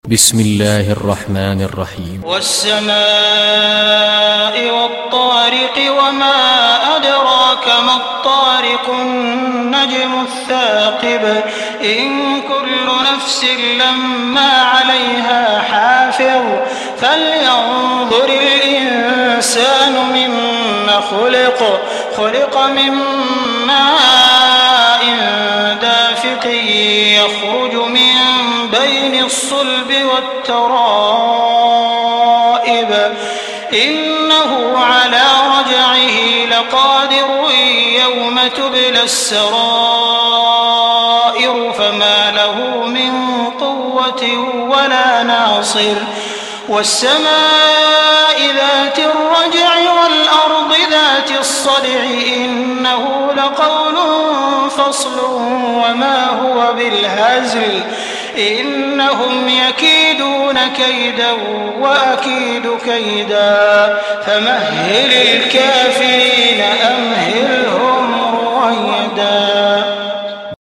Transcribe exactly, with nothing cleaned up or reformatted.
بسم الله الرحمن الرحيم والسماء والطارق وما أدراك ما الطارق النجم الثاقب إن كل نفس لما عليها حافظ فلينظر الإنسان مما خلق خلق من ماء دافق يخرج من بين الصلب والترائب إنه على رجعه لقادر يوم تبلى السرائر فما له من قوة ولا ناصر والسماء ذات الرجع والأرض ذات الصدع إنه لقول فصل وما هو بالهزل إنهم يكيدون كيدا وأكيد كيدا فمهل الكافرين